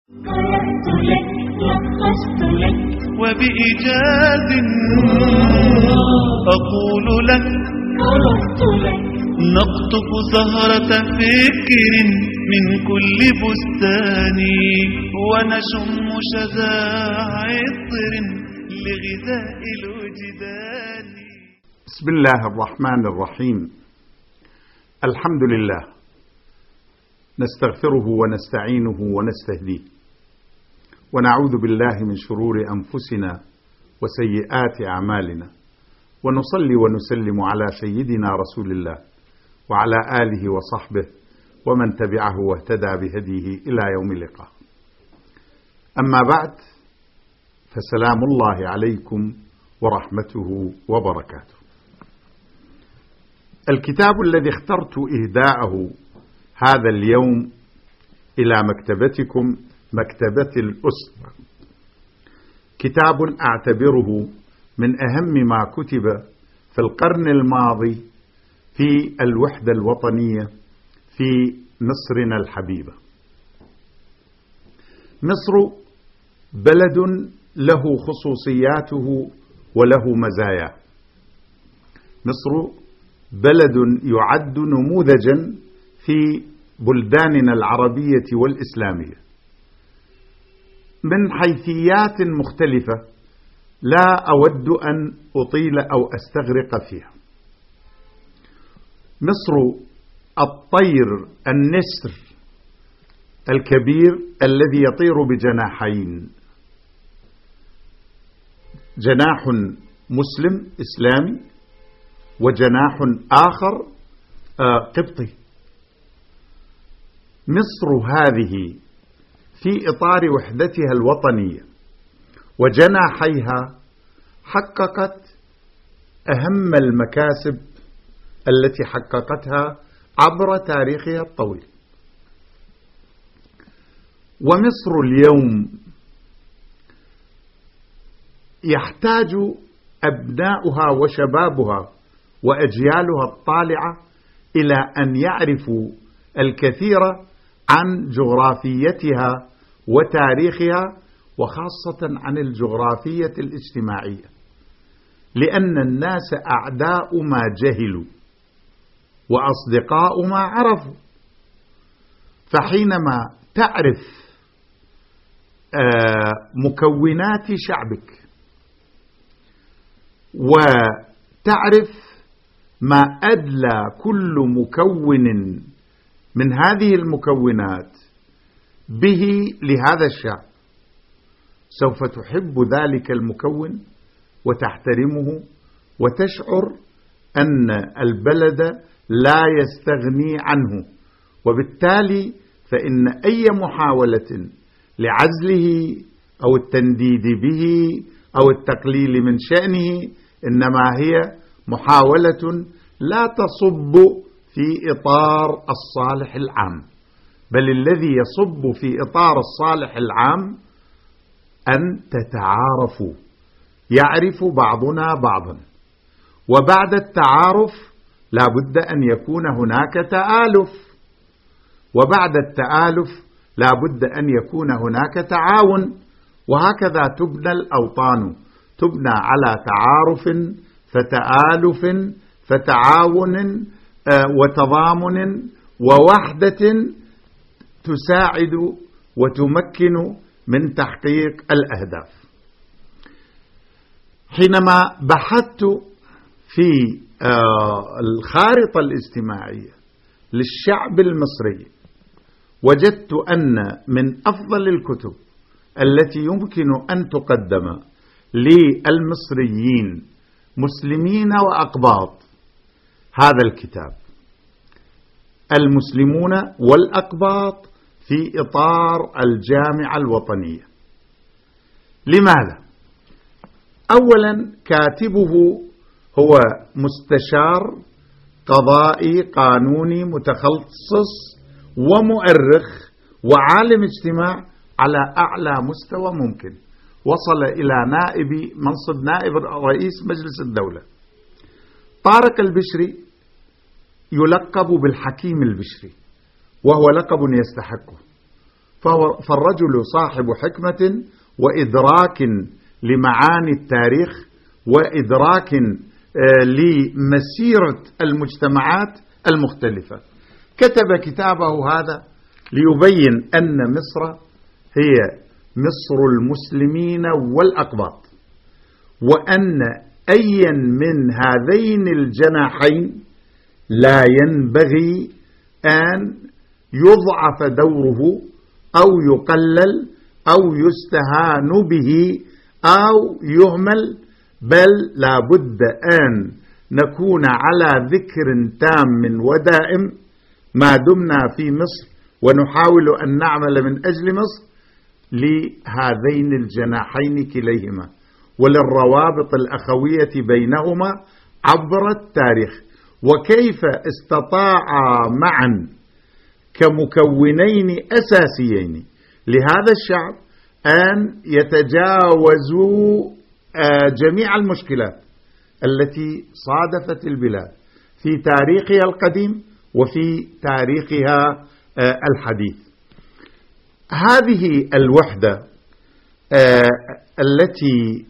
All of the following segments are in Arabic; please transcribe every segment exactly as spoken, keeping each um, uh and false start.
قرأت لك لخصت لك وبإيجاز أقول لك قرأت لك نقطف زهرة فكر من كل بستان ونشم شذا عطر لغذاء الوجدان. بسم الله الرحمن الرحيم. الحمد لله نستغفره ونستعينه ونستهديه ونعوذ بالله من شرور أنفسنا وسيئات أعمالنا ونصلي ونسلم على سيدنا رسول الله وعلى آله وصحبه ومن تبعه واهتدى بهديه إلى يوم اللقاء. أما بعد، فسلام الله عليكم ورحمته وبركاته. الكتاب الذي اخترت إهداءه هذا اليوم إلى مكتبتكم، مكتبة الأسرة، كتاب أعتبره من أهم ما كتب في القرن الماضي في الوحدة الوطنية في مصرنا الحبيبة. مصر بلد له خصوصياته وله مزايا. مصر بلد يعد نموذجا في بلداننا العربية والإسلامية من حيثيات مختلفة لا أود أن أطيل أو أستغرق فيها. مصر الطير النسر الكبير الذي يطير بجناحين، جناح مسلم إسلامي وجناح آخر قبطي. مصر هذه في إطار وحدتها الوطنية وجناحيها حققت أهم المكاسب التي حققتها عبر تاريخها الطويل. ومصر اليوم يحتاج أبناؤها وشبابها وأجيالها الطالعة إلى أن يعرفوا الكثير عن جغرافيتها وتاريخها، وخاصة عن الجغرافية الاجتماعية، لأن الناس أعداء ما جهلوا وأصدقاء ما عرفوا. فحينما تعرف مكونات شعبك وتعرف ما أدلى كل مكون من هذه المكونات به لهذا الشعب، سوف تحب ذلك المكون وتحترمه وتشعر أن البلد لا يستغني عنه. وبالتالي فإن أي محاولة لعزله أو التنديد به أو التقليل من شأنه إنما هي محاولة لا تصب في إطار الصالح العام، بل الذي يصب في إطار الصالح العام أن تتعارفوا، يعرف بعضنا بعضا، وبعد التعارف لا بد أن يكون هناك تآلف، وبعد التآلف لا بد أن يكون هناك تعاون، وهكذا تبنى الأوطان، تبنى على تعارف فتآلف فتعاون وتضامن ووحدة تساعد وتمكن من تحقيق الأهداف. حينما بحثت في الخارطة الاجتماعية للشعب المصري وجدت أن من أفضل الكتب التي يمكن أن تقدم للمصريين مسلمين وأقباط هذا الكتاب، المسلمون والأقباط في إطار الجامعة الوطنية. لماذا؟ أولا، كاتبه هو مستشار قضائي قانوني متخصص ومؤرخ وعالم اجتماع على أعلى مستوى ممكن، وصل إلى نائب منصب نائب رئيس مجلس الدولة. طارق البشري يلقب بالحكيم البشري، وهو لقب يستحقه، فالرجل صاحب حكمة وإدراك لمعاني التاريخ وإدراك لمسيرة المجتمعات المختلفة. كتب كتابه هذا ليبين أن مصر هي مصر المسلمين والأقباط، وأن أيا من هذين الجناحين لا ينبغي أن يضعف دوره أو يقلل أو يستهان به أو يهمل، بل لا بد أن نكون على ذكر تام ودائم ما دمنا في مصر، ونحاول أن نعمل من أجل مصر لهذين الجناحين كليهما وللروابط الأخوية بينهما عبر التاريخ، وكيف استطاعا معا كمكونين أساسيين لهذا الشعب أن يتجاوزوا جميع المشكلات التي صادفت البلاد في تاريخها القديم وفي تاريخها الحديث. هذه الوحدة التي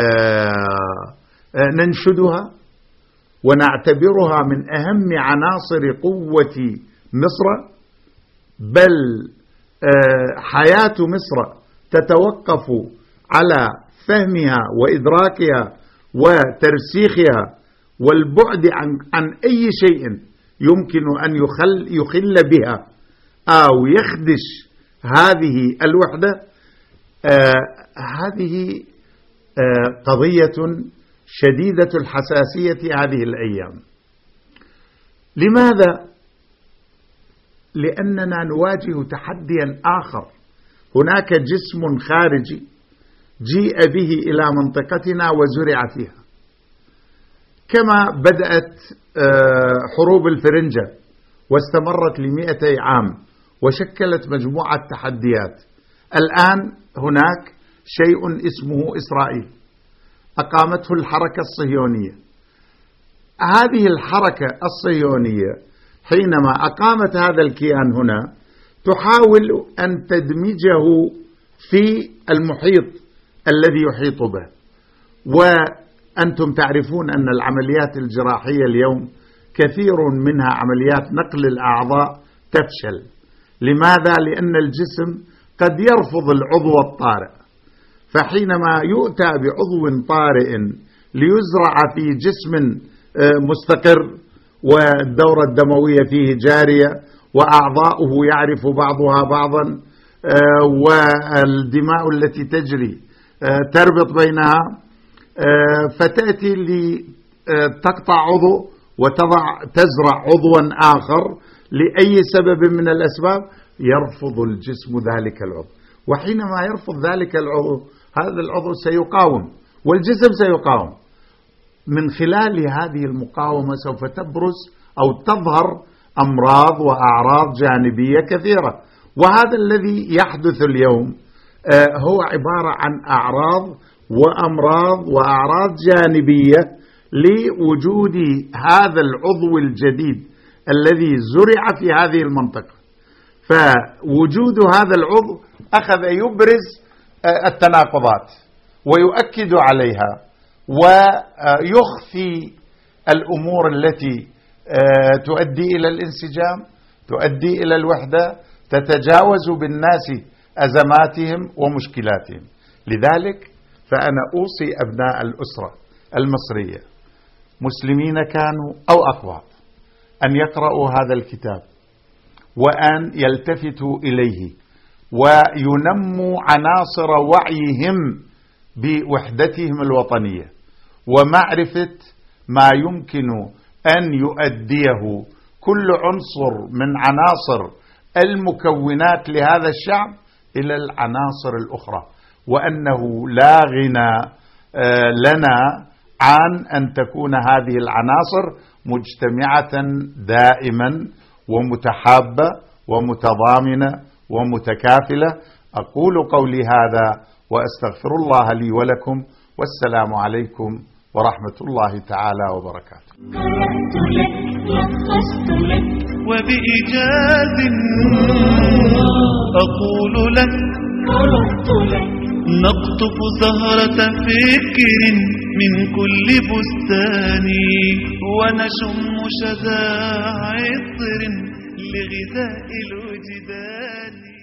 ننشدها ونعتبرها من أهم عناصر قوة مصر، بل حياة مصر تتوقف على فهمها وإدراكها وترسيخها والبعد عن, عن أي شيء يمكن أن يخل, يخل بها أو يخدش هذه الوحدة. آه هذه آه قضية شديدة الحساسية هذه الأيام. لماذا؟ لأننا نواجه تحديا آخر. هناك جسم خارجي جيء به إلى منطقتنا وزرع فيها، كما بدأت حروب الفرنجة واستمرت لمئتي عام وشكلت مجموعة تحديات. الآن هناك شيء اسمه إسرائيل أقامته الحركة الصهيونية. هذه الحركة الصهيونية حينما أقامت هذا الكيان هنا تحاول أن تدمجه في المحيط الذي يحيط به. وأنتم تعرفون أن العمليات الجراحية اليوم كثير منها عمليات نقل الأعضاء تفشل. لماذا؟ لأن الجسم قد يرفض العضو الطارئ، فحينما يؤتى بعضو طارئ ليزرع في جسم مستقر والدورة الدموية فيه جارية وأعضاؤه يعرف بعضها بعضا والدماء التي تجري تربط بينها، فتأتي لتقطع عضو وتضع تزرع عضوا آخر لأي سبب من الأسباب، يرفض الجسم ذلك العضو. وحينما يرفض ذلك العضو هذا العضو سيقاوم والجسم سيقاوم. من خلال هذه المقاومة سوف تبرز أو تظهر أمراض وأعراض جانبية كثيرة. وهذا الذي يحدث اليوم هو عبارة عن أعراض وأمراض وأعراض جانبية لوجود هذا العضو الجديد الذي زرع في هذه المنطقة. فوجود هذا العضو أخذ يبرز التناقضات ويؤكد عليها ويخفي الأمور التي تؤدي إلى الانسجام، تؤدي إلى الوحدة، تتجاوز بالناس أزماتهم ومشكلاتهم. لذلك فأنا أوصي أبناء الأسرة المصرية مسلمين كانوا أو أقباط أن يقرأوا هذا الكتاب وأن يلتفتوا إليه وينموا عناصر وعيهم بوحدتهم الوطنية ومعرفة ما يمكن أن يؤديه كل عنصر من عناصر المكونات لهذا الشعب إلى العناصر الأخرى، وأنه لا غنى لنا عن أن تكون هذه العناصر مجتمعة دائما ومتحابة ومتضامنة ومتكافلة. أقول قولي هذا وأستغفر الله لي ولكم، والسلام عليكم ورحمة الله تعالى وبركاته. قرأت لك لخصت لك وبإيجاز أقول لك قرأت لك نقطف زهرة فكر من كل بستان ونشم شذا عطر لغذاء الوجدان.